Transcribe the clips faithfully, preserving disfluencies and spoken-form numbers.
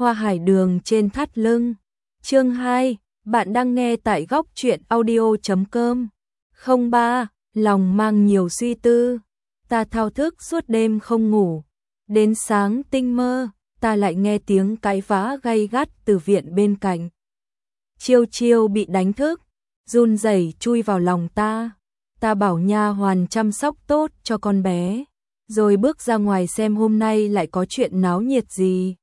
Hoa hải đường trên thắt lưng. Chương hai, bạn đang nghe tại góc truyện audio chấm com. Không ba, lòng mang nhiều suy tư. Ta thao thức suốt đêm không ngủ. Đến sáng tinh mơ, ta lại nghe tiếng cãi vã gay gắt từ viện bên cạnh. Chiêu chiêu bị đánh thức, run rẩy chui vào lòng ta. Ta bảo nha hoàn chăm sóc tốt cho con bé, rồi bước ra ngoài xem hôm nay lại có chuyện náo nhiệt gì.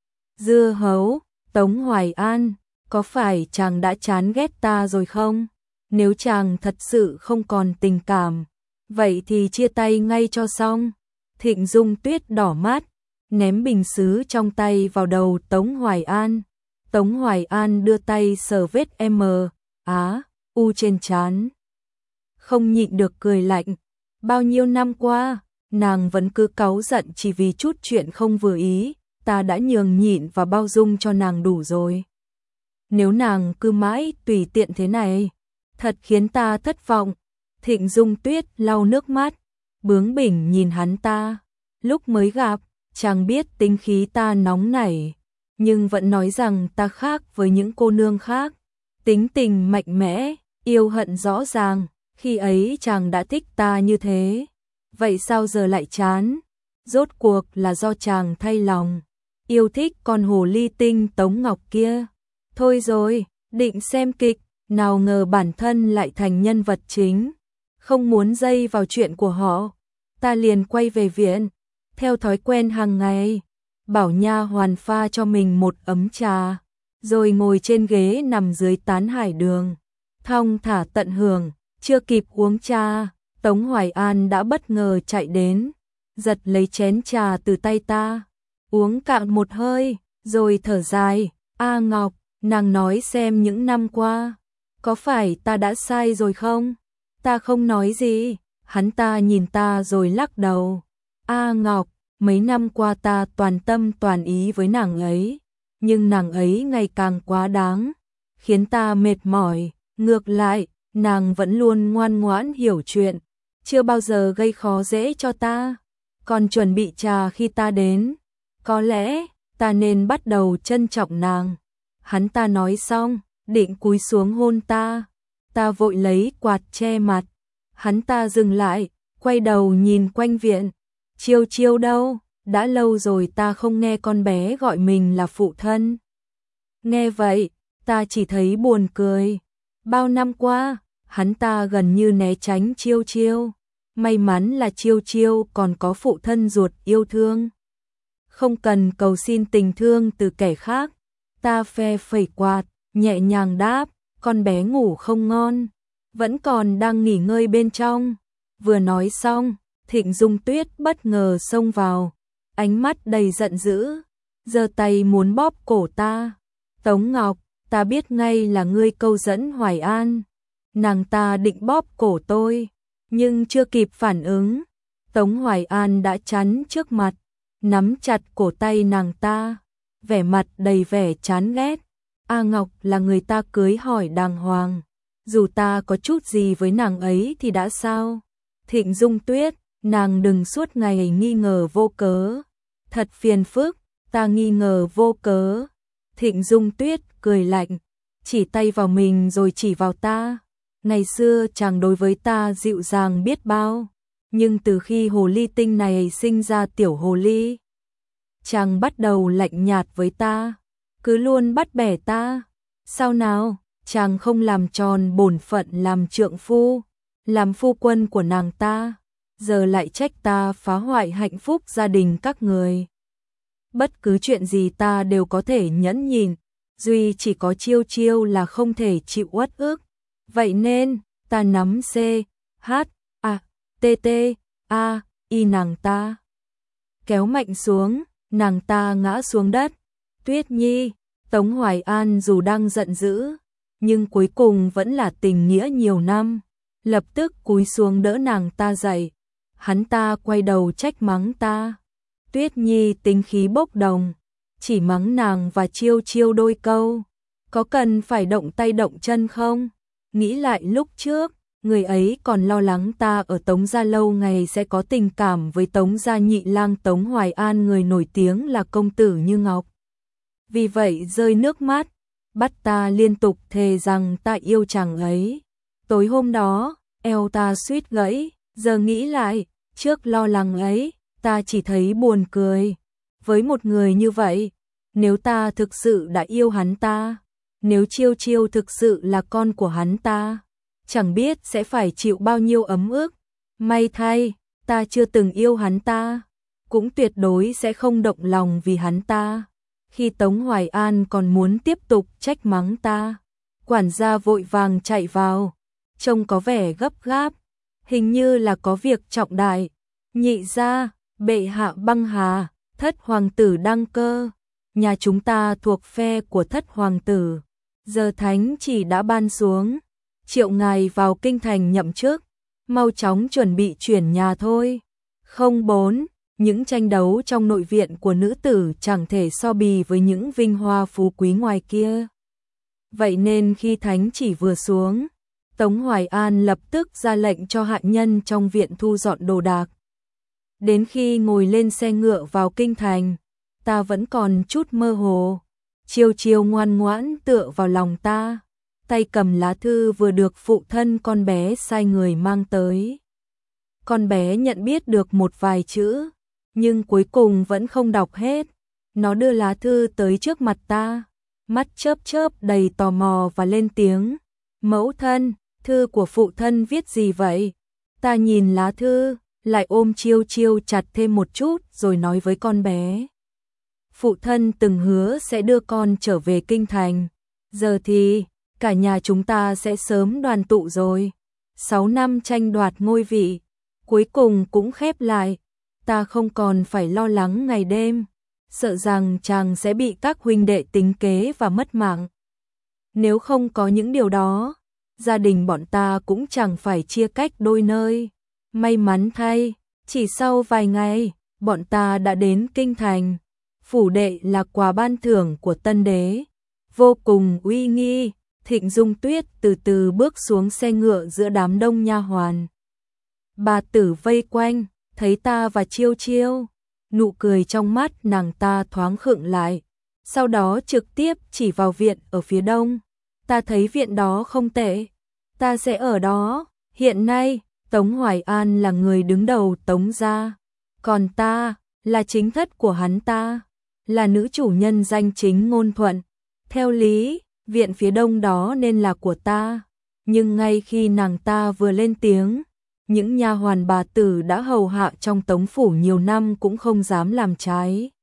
Dưa hấu, Tống Hoài An, có phải chàng đã chán ghét ta rồi không? Nếu chàng thật sự không còn tình cảm, vậy thì chia tay ngay cho xong. Thịnh Dung Tuyết đỏ mắt, ném bình sứ trong tay vào đầu Tống Hoài An. Tống Hoài An đưa tay sờ vết M, Á, U trên trán. Không nhịn được cười lạnh. Bao nhiêu năm qua, nàng vẫn cứ cáu giận chỉ vì chút chuyện không vừa ý. Ta đã nhường nhịn và bao dung cho nàng đủ rồi. Nếu nàng cứ mãi tùy tiện thế này, thật khiến ta thất vọng. Thịnh Dung Tuyết lau nước mắt, bướng bỉnh nhìn hắn ta. Lúc mới gặp, chàng biết tính khí ta nóng nảy, nhưng vẫn nói rằng ta khác với những cô nương khác. Tính tình mạnh mẽ, yêu hận rõ ràng, khi ấy chàng đã thích ta như thế. Vậy sao giờ lại chán? Rốt cuộc là do chàng thay lòng, yêu thích con hồ ly tinh Tống Ngọc kia. Thôi rồi, định xem kịch, nào ngờ bản thân lại thành nhân vật chính. Không muốn dây vào chuyện của họ, ta liền quay về viện. Theo thói quen hàng ngày, bảo nha hoàn pha cho mình một ấm trà, rồi ngồi trên ghế nằm dưới tán hải đường, thong thả tận hưởng. Chưa kịp uống trà, Tống Hoài An đã bất ngờ chạy đến, giật lấy chén trà từ tay ta, uống cạn một hơi, rồi thở dài. A Ngọc, nàng nói xem những năm qua, có phải ta đã sai rồi không? Ta không nói gì. Hắn ta nhìn ta rồi lắc đầu. A Ngọc, mấy năm qua ta toàn tâm toàn ý với nàng ấy, nhưng nàng ấy ngày càng quá đáng, khiến ta mệt mỏi. Ngược lại, nàng vẫn luôn ngoan ngoãn hiểu chuyện, chưa bao giờ gây khó dễ cho ta, còn chuẩn bị trà khi ta đến. Có lẽ ta nên bắt đầu trân trọng nàng. Hắn ta nói xong, định cúi xuống hôn ta. Ta vội lấy quạt che mặt. Hắn ta dừng lại, quay đầu nhìn quanh viện. Chiêu chiêu đâu? Đã lâu rồi ta không nghe con bé gọi mình là phụ thân. Nghe vậy, ta chỉ thấy buồn cười. Bao năm qua, hắn ta gần như né tránh chiêu chiêu. May mắn là chiêu chiêu còn có phụ thân ruột yêu thương, không cần cầu xin tình thương từ kẻ khác. Ta phe phẩy quạt, nhẹ nhàng đáp, con bé ngủ không ngon, vẫn còn đang nghỉ ngơi bên trong. Vừa nói xong, Thịnh Dung Tuyết bất ngờ xông vào, ánh mắt đầy giận dữ, giơ tay muốn bóp cổ ta. Tống Ngọc, ta biết ngay là ngươi câu dẫn Hoài An. Nàng ta định bóp cổ tôi, nhưng chưa kịp phản ứng, Tống Hoài An đã chắn trước mặt, nắm chặt cổ tay nàng ta, vẻ mặt đầy vẻ chán ghét. A Ngọc là người ta cưới hỏi đàng hoàng, dù ta có chút gì với nàng ấy thì đã sao? Thịnh Dung Tuyết, nàng đừng suốt ngày nghi ngờ vô cớ, thật phiền phức. Ta nghi ngờ vô cớ? Thịnh Dung Tuyết cười lạnh, chỉ tay vào mình rồi chỉ vào ta. Ngày xưa chàng đối với ta dịu dàng biết bao, nhưng từ khi hồ ly tinh này sinh ra tiểu hồ ly, chàng bắt đầu lạnh nhạt với ta, cứ luôn bắt bẻ ta. Sao nào, chàng không làm tròn bổn phận làm trượng phu, làm phu quân của nàng ta, giờ lại trách ta phá hoại hạnh phúc gia đình các người. Bất cứ chuyện gì ta đều có thể nhẫn nhịn, duy chỉ có chiêu chiêu là không thể chịu uất ức. Vậy nên, ta nắm C, H, A, T, T, A, Y nàng ta, kéo mạnh xuống, nàng ta ngã xuống đất. Tuyết Nhi, Tống Hoài An dù đang giận dữ, nhưng cuối cùng vẫn là tình nghĩa nhiều năm, lập tức cúi xuống đỡ nàng ta dậy. Hắn ta quay đầu trách mắng ta. Tuyết Nhi tính khí bốc đồng, chỉ mắng nàng và chiêu chiêu đôi câu, có cần phải động tay động chân không? Nghĩ lại lúc trước, người ấy còn lo lắng ta ở Tống gia lâu ngày sẽ có tình cảm với Tống gia nhị lang Tống Hoài An, người nổi tiếng là công tử như ngọc. vì vậy rơi nước mắt, bắt ta liên tục thề rằng ta yêu chàng ấy. Tối hôm đó, eo ta suýt gãy, giờ nghĩ lại, trước lo lắng ấy, ta chỉ thấy buồn cười. Với một người như vậy, nếu ta thực sự đã yêu hắn ta, nếu Chiêu Chiêu thực sự là con của hắn ta, chẳng biết sẽ phải chịu bao nhiêu ấm ức. May thay, ta chưa từng yêu hắn ta, cũng tuyệt đối sẽ không động lòng vì hắn ta. Khi Tống Hoài An còn muốn tiếp tục trách mắng ta, quản gia vội vàng chạy vào, trông có vẻ gấp gáp, hình như là có việc trọng đại. Nhị gia, bệ hạ băng hà, thất hoàng tử đăng cơ, nhà chúng ta thuộc phe của thất hoàng tử, giờ thánh chỉ đã ban xuống, triệu ngài vào kinh thành nhậm chức, mau chóng chuẩn bị chuyển nhà thôi. Không bốn, những tranh đấu trong nội viện của nữ tử chẳng thể so bì với những vinh hoa phú quý ngoài kia. Vậy nên khi thánh chỉ vừa xuống, Tống Hoài An lập tức ra lệnh cho hạ nhân trong viện thu dọn đồ đạc. Đến khi ngồi lên xe ngựa vào kinh thành, ta vẫn còn chút mơ hồ. Chiêu Chiêu ngoan ngoãn tựa vào lòng ta, tay cầm lá thư vừa được phụ thân con bé sai người mang tới. Con bé nhận biết được một vài chữ, nhưng cuối cùng vẫn không đọc hết. Nó đưa lá thư tới trước mặt ta, mắt chớp chớp đầy tò mò và lên tiếng. Mẫu thân, thư của phụ thân viết gì vậy? Ta nhìn lá thư, lại ôm Chiêu Chiêu chặt thêm một chút rồi nói với con bé. Phụ thân từng hứa sẽ đưa con trở về kinh thành. Giờ thì, cả nhà chúng ta sẽ sớm đoàn tụ rồi. Sáu năm tranh đoạt ngôi vị, cuối cùng cũng khép lại. Ta không còn phải lo lắng ngày đêm, sợ rằng chàng sẽ bị các huynh đệ tính kế và mất mạng. Nếu không có những điều đó, gia đình bọn ta cũng chẳng phải chia cách đôi nơi. May mắn thay, chỉ sau vài ngày, bọn ta đã đến kinh thành. Phủ đệ là quà ban thưởng của tân đế, vô cùng uy nghi. Thịnh Dung Tuyết từ từ bước xuống xe ngựa giữa đám đông nha hoàn. Bà tử vây quanh, thấy ta và Chiêu Chiêu, nụ cười trong mắt nàng ta thoáng khựng lại, sau đó trực tiếp chỉ vào viện ở phía đông. Ta thấy viện đó không tệ, ta sẽ ở đó. Hiện nay, Tống Hoài An là người đứng đầu Tống gia, còn ta là chính thất của hắn ta, là nữ chủ nhân danh chính ngôn thuận. Theo lý, viện phía đông đó nên là của ta, nhưng ngay khi nàng ta vừa lên tiếng, những nha hoàn bà tử đã hầu hạ trong Tống phủ nhiều năm cũng không dám làm trái.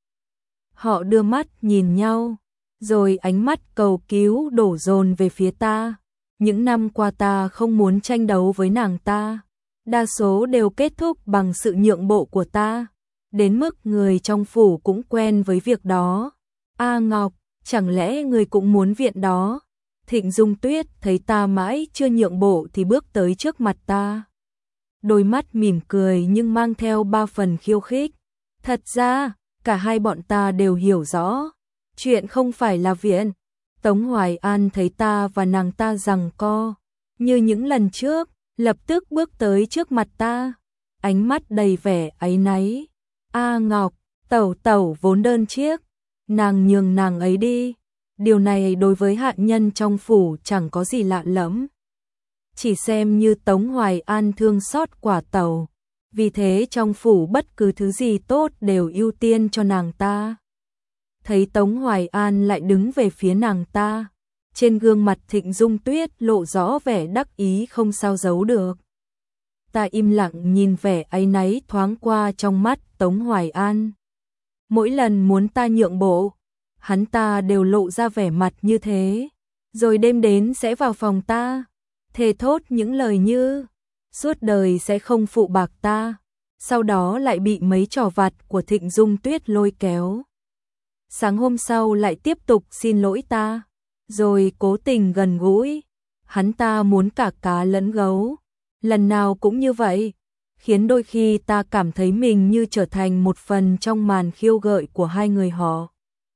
Họ đưa mắt nhìn nhau, rồi ánh mắt cầu cứu đổ dồn về phía ta. Những năm qua ta không muốn tranh đấu với nàng ta, đa số đều kết thúc bằng sự nhượng bộ của ta, đến mức người trong phủ cũng quen với việc đó. A Ngọc, chẳng lẽ người cũng muốn viện đó? Thịnh Dung Tuyết thấy ta mãi chưa nhượng bộ thì bước tới trước mặt ta, đôi mắt mỉm cười nhưng mang theo ba phần khiêu khích. Thật ra, cả hai bọn ta đều hiểu rõ, chuyện không phải là viện. Tống Hoài An thấy ta và nàng ta giằng co, như những lần trước, lập tức bước tới trước mặt ta, ánh mắt đầy vẻ áy náy. A Ngọc, tẩu tẩu vốn đơn chiếc, nàng nhường nàng ấy đi. Điều này đối với hạ nhân trong phủ chẳng có gì lạ lẫm, chỉ xem như Tống Hoài An thương xót quả tẩu, vì thế trong phủ bất cứ thứ gì tốt đều ưu tiên cho nàng ta. Thấy Tống Hoài An lại đứng về phía nàng ta, trên gương mặt Thịnh Dung Tuyết lộ rõ vẻ đắc ý không sao giấu được. Ta im lặng nhìn vẻ áy náy thoáng qua trong mắt Tống Hoài An. Mỗi lần muốn ta nhượng bộ, hắn ta đều lộ ra vẻ mặt như thế, rồi đêm đến sẽ vào phòng ta, thề thốt những lời như suốt đời sẽ không phụ bạc ta, sau đó lại bị mấy trò vặt của Thịnh Dung Tuyết lôi kéo. Sáng hôm sau lại tiếp tục xin lỗi ta, rồi cố tình gần gũi. Hắn ta muốn cả cá lẫn gấu, lần nào cũng như vậy, khiến đôi khi ta cảm thấy mình như trở thành một phần trong màn khiêu gợi của hai người họ.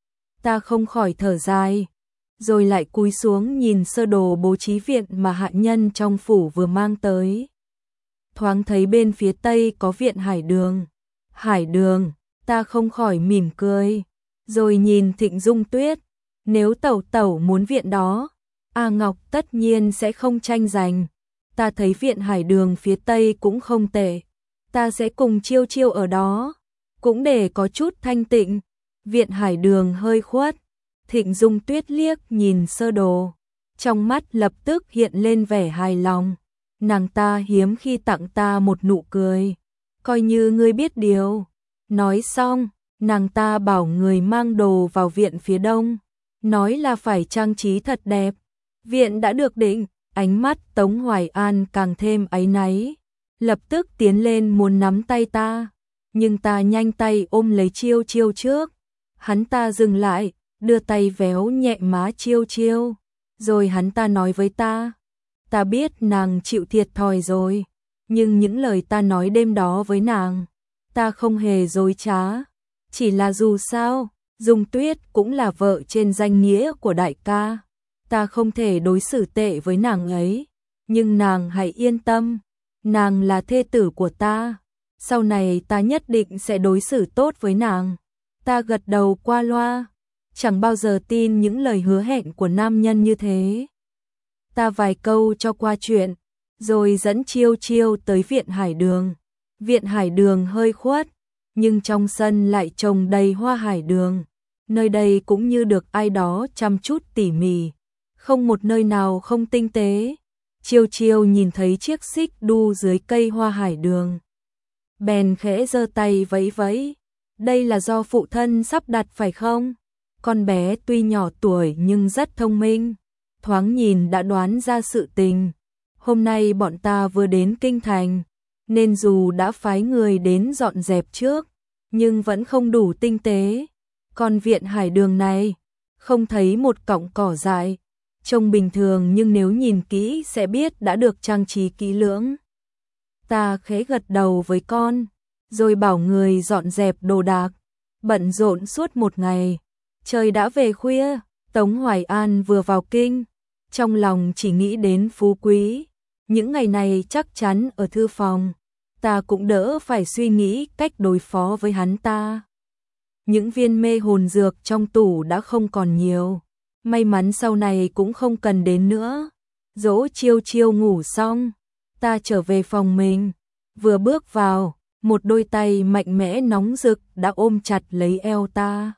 Ta không khỏi thở dài, rồi lại cúi xuống nhìn sơ đồ bố trí viện mà hạ nhân trong phủ vừa mang tới. Thoáng thấy bên phía tây có viện Hải Đường. Hải Đường, ta không khỏi mỉm cười. rồi nhìn Thịnh Dung Tuyết, nếu tẩu tẩu muốn viện đó, A Ngọc tất nhiên sẽ không tranh giành. Ta thấy viện Hải Đường phía Tây cũng không tệ, ta sẽ cùng Chiêu Chiêu ở đó, cũng để có chút thanh tịnh. Viện Hải Đường hơi khuất, Thịnh Dung Tuyết liếc nhìn sơ đồ, trong mắt lập tức hiện lên vẻ hài lòng. Nàng ta hiếm khi tặng ta một nụ cười, coi như ngươi biết điều. Nói xong, nàng ta bảo người mang đồ vào viện phía đông, nói là phải trang trí thật đẹp. Viện đã được định, ánh mắt Tống Hoài An càng thêm áy náy, lập tức tiến lên muốn nắm tay ta, nhưng ta nhanh tay ôm lấy Chiêu Chiêu trước. Hắn ta dừng lại, đưa tay véo nhẹ má Chiêu Chiêu, rồi hắn ta nói với ta, ta biết nàng chịu thiệt thòi rồi, nhưng những lời ta nói đêm đó với nàng, ta không hề dối trá, chỉ là dù sao, Dung Tuyết cũng là vợ trên danh nghĩa của đại ca, ta không thể đối xử tệ với nàng ấy, nhưng nàng hãy yên tâm, nàng là thê tử của ta, sau này ta nhất định sẽ đối xử tốt với nàng. Ta gật đầu qua loa, chẳng bao giờ tin những lời hứa hẹn của nam nhân như thế. Ta vài câu cho qua chuyện, rồi dẫn Chiêu Chiêu tới viện Hải Đường. Viện Hải Đường hơi khuất, nhưng trong sân lại trồng đầy hoa hải đường. Nơi đây cũng như được ai đó chăm chút tỉ mỉ, không một nơi nào không tinh tế. Chiêu Chiêu nhìn thấy chiếc xích đu dưới cây hoa hải đường, bèn khẽ giơ tay vẫy vẫy. Đây là do phụ thân sắp đặt phải không? Con bé tuy nhỏ tuổi nhưng rất thông minh, thoáng nhìn đã đoán ra sự tình. Hôm nay bọn ta vừa đến kinh thành, nên dù đã phái người đến dọn dẹp trước, nhưng vẫn không đủ tinh tế. Còn viện hải đường này, không thấy một cọng cỏ dại, trông bình thường nhưng nếu nhìn kỹ sẽ biết đã được trang trí kỹ lưỡng. Ta khẽ gật đầu với con, rồi bảo người dọn dẹp đồ đạc. Bận rộn suốt một ngày, trời đã về khuya. Tống Hoài An vừa vào kinh, trong lòng chỉ nghĩ đến phú quý. Những ngày này chắc chắn ở thư phòng, ta cũng đỡ phải suy nghĩ cách đối phó với hắn ta. Những viên mê hồn dược trong tủ đã không còn nhiều, may mắn sau này cũng không cần đến nữa. Dỗ Chiêu Chiêu ngủ xong, ta trở về phòng mình, vừa bước vào, một đôi tay mạnh mẽ nóng rực đã ôm chặt lấy eo ta.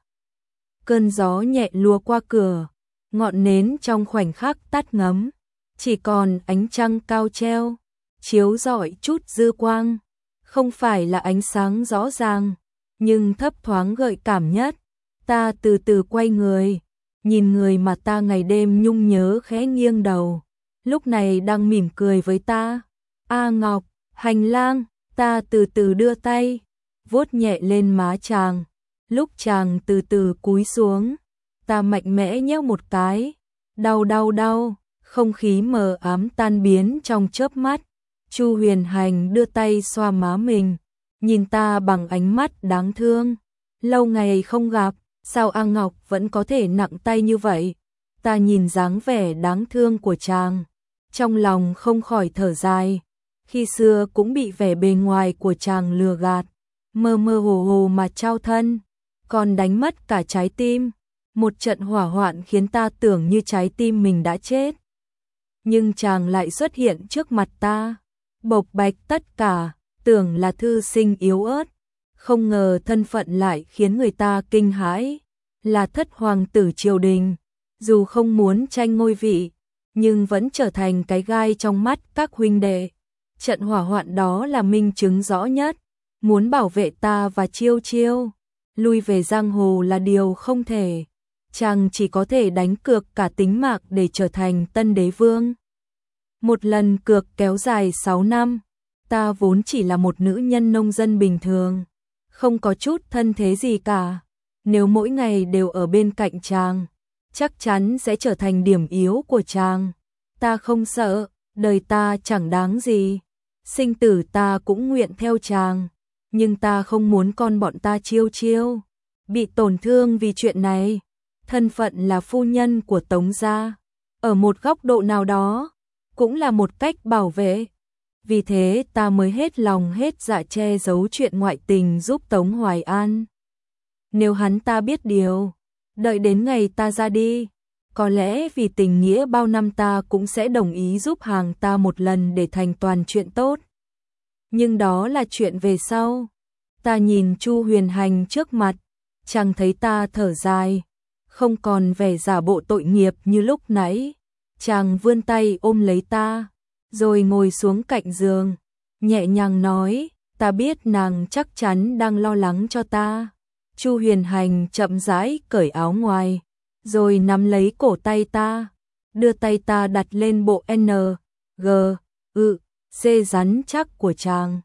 Cơn gió nhẹ lùa qua cửa, ngọn nến trong khoảnh khắc tắt ngấm, chỉ còn ánh trăng cao treo, chiếu rọi chút dư quang, không phải là ánh sáng rõ ràng, nhưng thấp thoáng gợi cảm nhất. Ta từ từ quay người, nhìn người mà ta ngày đêm nhung nhớ khẽ nghiêng đầu, lúc này đang mỉm cười với ta. A Ngọc, hành lang. Ta từ từ đưa tay, vuốt nhẹ lên má chàng, lúc chàng từ từ cúi xuống, ta mạnh mẽ nhéo một cái, đau đau đau, không khí mờ ám tan biến trong chớp mắt. Chu Huyền Hành đưa tay xoa má mình, nhìn ta bằng ánh mắt đáng thương. Lâu ngày không gặp, sao A Ngọc vẫn có thể nặng tay như vậy? Ta nhìn dáng vẻ đáng thương của chàng, trong lòng không khỏi thở dài. Khi xưa cũng bị vẻ bề ngoài của chàng lừa gạt, mơ mơ hồ hồ mà trao thân, còn đánh mất cả trái tim. Một trận hỏa hoạn khiến ta tưởng như trái tim mình đã chết. Nhưng chàng lại xuất hiện trước mặt ta, bộc bạch tất cả, tưởng là thư sinh yếu ớt, không ngờ thân phận lại khiến người ta kinh hãi, là thất hoàng tử triều đình, dù không muốn tranh ngôi vị, nhưng vẫn trở thành cái gai trong mắt các huynh đệ. Trận hỏa hoạn đó là minh chứng rõ nhất, muốn bảo vệ ta và Chiêu Chiêu, lui về giang hồ là điều không thể, chàng chỉ có thể đánh cược cả tính mạng để trở thành tân đế vương. Một lần cược kéo dài sáu năm, ta vốn chỉ là một nữ nhân nông dân bình thường, không có chút thân thế gì cả, nếu mỗi ngày đều ở bên cạnh chàng, chắc chắn sẽ trở thành điểm yếu của chàng. Ta không sợ, đời ta chẳng đáng gì, sinh tử ta cũng nguyện theo chàng, nhưng ta không muốn con bọn ta Chiêu Chiêu bị tổn thương vì chuyện này. Thân phận là phu nhân của Tống gia, ở một góc độ nào đó, cũng là một cách bảo vệ. Vì thế ta mới hết lòng hết dạ che giấu chuyện ngoại tình giúp Tống Hoài An. Nếu hắn ta biết điều, đợi đến ngày ta ra đi, có lẽ vì tình nghĩa bao năm ta cũng sẽ đồng ý giúp hàng ta một lần để thành toàn chuyện tốt. Nhưng đó là chuyện về sau. Ta nhìn Chu Huyền Hành trước mặt, chàng thấy ta thở dài, không còn vẻ giả bộ tội nghiệp như lúc nãy. Chàng vươn tay ôm lấy ta, rồi ngồi xuống cạnh giường, nhẹ nhàng nói, ta biết nàng chắc chắn đang lo lắng cho ta. Chu Huyền Hành chậm rãi cởi áo ngoài, rồi nắm lấy cổ tay ta, đưa tay ta đặt lên bộ N, G, ư, C rắn chắc của chàng.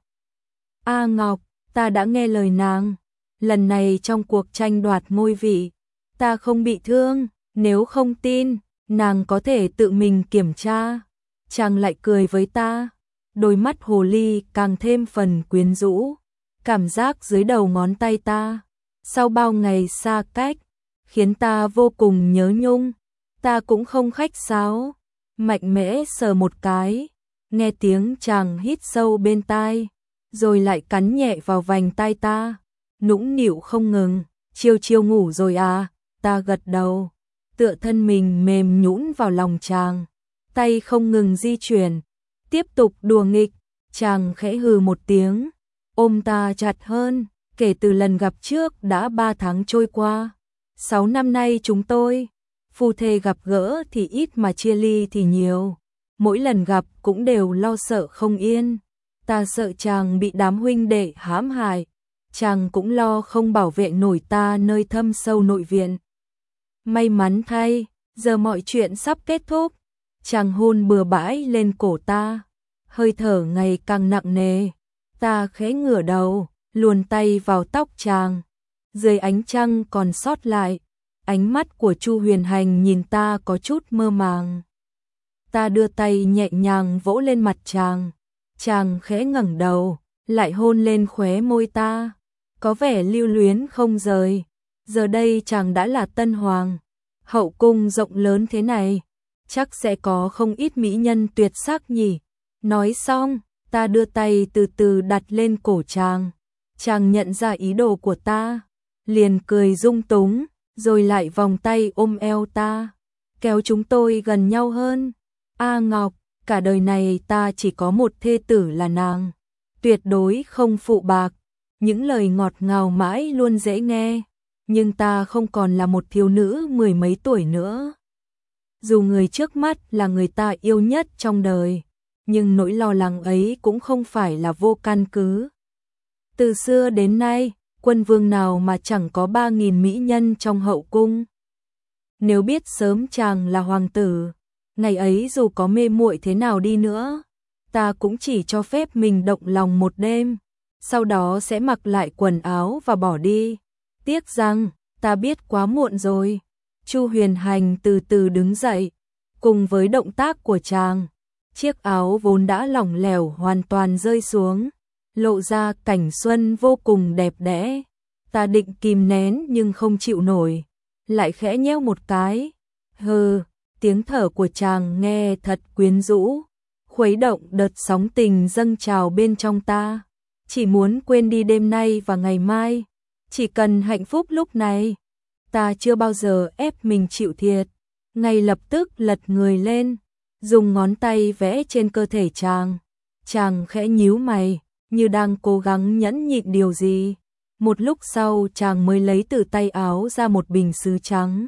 A Ngọc, ta đã nghe lời nàng, lần này trong cuộc tranh đoạt ngôi vị, ta không bị thương, nếu không tin, nàng có thể tự mình kiểm tra. Chàng lại cười với ta, đôi mắt hồ ly càng thêm phần quyến rũ, cảm giác dưới đầu ngón tay ta, sau bao ngày xa cách, khiến ta vô cùng nhớ nhung. Ta cũng không khách sáo, mạnh mẽ sờ một cái, nghe tiếng chàng hít sâu bên tai, rồi lại cắn nhẹ vào vành tai ta, nũng nịu không ngừng, chiều chiều ngủ rồi à, ta gật đầu, tựa thân mình mềm nhũn vào lòng chàng, tay không ngừng di chuyển, tiếp tục đùa nghịch. Chàng khẽ hừ một tiếng, ôm ta chặt hơn. Kể từ lần gặp trước đã ba tháng trôi qua, sáu năm nay chúng tôi, phu thê gặp gỡ thì ít mà chia ly thì nhiều, mỗi lần gặp cũng đều lo sợ không yên. Ta sợ chàng bị đám huynh đệ hãm hại, chàng cũng lo không bảo vệ nổi ta nơi thâm sâu nội viện. May mắn thay, giờ mọi chuyện sắp kết thúc. Chàng hôn bừa bãi lên cổ ta, hơi thở ngày càng nặng nề. Ta khẽ ngửa đầu, luồn tay vào tóc chàng. Dưới ánh trăng còn sót lại, ánh mắt của Chu Huyền Hành nhìn ta có chút mơ màng. Ta đưa tay nhẹ nhàng vỗ lên mặt chàng. Chàng khẽ ngẩng đầu, lại hôn lên khóe môi ta, có vẻ lưu luyến không rời. Giờ đây chàng đã là tân hoàng, hậu cung rộng lớn thế này, chắc sẽ có không ít mỹ nhân tuyệt sắc nhỉ. Nói xong, ta đưa tay từ từ đặt lên cổ chàng. Chàng nhận ra ý đồ của ta, liền cười rung túng, rồi lại vòng tay ôm eo ta, kéo chúng tôi gần nhau hơn. A Ngọc, cả đời này ta chỉ có một thê tử là nàng, tuyệt đối không phụ bạc. Những lời ngọt ngào mãi luôn dễ nghe, nhưng ta không còn là một thiếu nữ mười mấy tuổi nữa. Dù người trước mắt là người ta yêu nhất trong đời, nhưng nỗi lo lắng ấy cũng không phải là vô căn cứ. Từ xưa đến nay, quân vương nào mà chẳng có ba nghìn mỹ nhân trong hậu cung. Nếu biết sớm chàng là hoàng tử, ngày ấy dù có mê muội thế nào đi nữa, ta cũng chỉ cho phép mình động lòng một đêm, sau đó sẽ mặc lại quần áo và bỏ đi. Tiếc rằng, ta biết quá muộn rồi. Chu Huyền Hành từ từ đứng dậy, cùng với động tác của chàng, chiếc áo vốn đã lỏng lẻo hoàn toàn rơi xuống, lộ ra cảnh xuân vô cùng đẹp đẽ. Ta định kìm nén nhưng không chịu nổi, lại khẽ nhéo một cái. Hừ, tiếng thở của chàng nghe thật quyến rũ, khuấy động đợt sóng tình dâng trào bên trong ta. Chỉ muốn quên đi đêm nay và ngày mai, chỉ cần hạnh phúc lúc này. Ta chưa bao giờ ép mình chịu thiệt, ngay lập tức lật người lên, dùng ngón tay vẽ trên cơ thể chàng. Chàng khẽ nhíu mày, như đang cố gắng nhẫn nhịn điều gì. Một lúc sau chàng mới lấy từ tay áo ra một bình sứ trắng.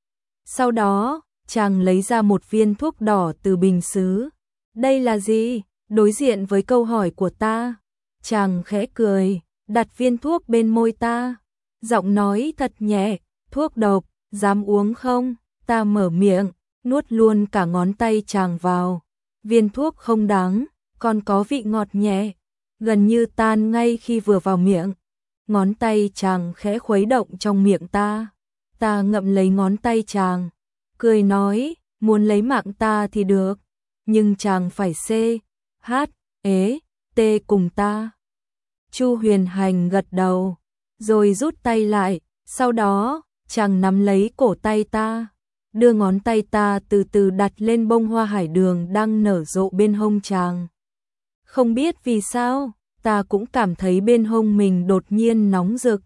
Sau đó, chàng lấy ra một viên thuốc đỏ từ bình sứ. Đây là gì? Đối diện với câu hỏi của ta, chàng khẽ cười, đặt viên thuốc bên môi ta, giọng nói thật nhẹ, thuốc độc, dám uống không? Ta mở miệng, nuốt luôn cả ngón tay chàng vào. Viên thuốc không đắng, còn có vị ngọt nhẹ, gần như tan ngay khi vừa vào miệng. Ngón tay chàng khẽ khuấy động trong miệng ta. Ta ngậm lấy ngón tay chàng, cười nói, muốn lấy mạng ta thì được, nhưng chàng phải C, H, E, T cùng ta. Chu Huyền Hành gật đầu, rồi rút tay lại, sau đó, chàng nắm lấy cổ tay ta, đưa ngón tay ta từ từ đặt lên bông hoa hải đường đang nở rộ bên hông chàng. Không biết vì sao, ta cũng cảm thấy bên hông mình đột nhiên nóng rực,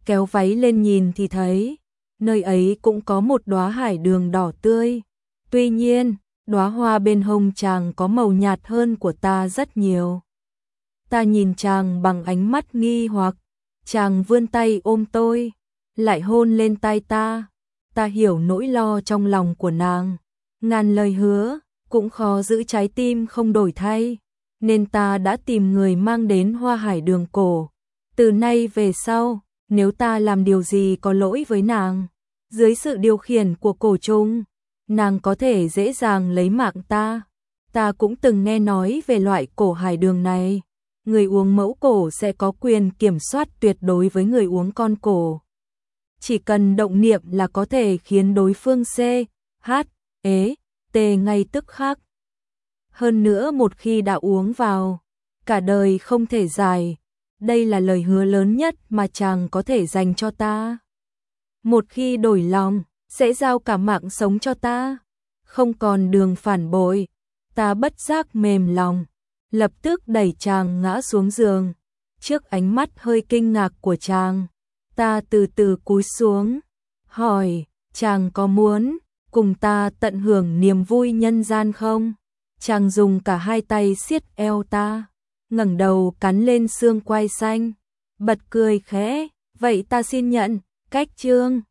kéo váy lên nhìn thì thấy, nơi ấy cũng có một đóa hải đường đỏ tươi. Tuy nhiên, đóa hoa bên hông chàng có màu nhạt hơn của ta rất nhiều. Ta nhìn chàng bằng ánh mắt nghi hoặc, chàng vươn tay ôm tôi, lại hôn lên tay ta. Ta hiểu nỗi lo trong lòng của nàng, ngàn lời hứa, cũng khó giữ trái tim không đổi thay, nên ta đã tìm người mang đến hoa hải đường cổ. Từ nay về sau, nếu ta làm điều gì có lỗi với nàng, dưới sự điều khiển của cổ trùng, nàng có thể dễ dàng lấy mạng ta. Ta cũng từng nghe nói về loại cổ hải đường này, người uống mẫu cổ sẽ có quyền kiểm soát tuyệt đối với người uống con cổ. Chỉ cần động niệm là có thể khiến đối phương C, H, ế, T ngay tức khắc. Hơn nữa một khi đã uống vào, cả đời không thể giải. Đây là lời hứa lớn nhất mà chàng có thể dành cho ta. Một khi đổi lòng, sẽ giao cả mạng sống cho ta, không còn đường phản bội. Ta bất giác mềm lòng, lập tức đẩy chàng ngã xuống giường. Trước ánh mắt hơi kinh ngạc của chàng, ta từ từ cúi xuống, hỏi, chàng có muốn cùng ta tận hưởng niềm vui nhân gian không? Chàng dùng cả hai tay siết eo ta, ngẩng đầu cắn lên xương quai xanh, bật cười khẽ, vậy ta xin nhận. Cách chương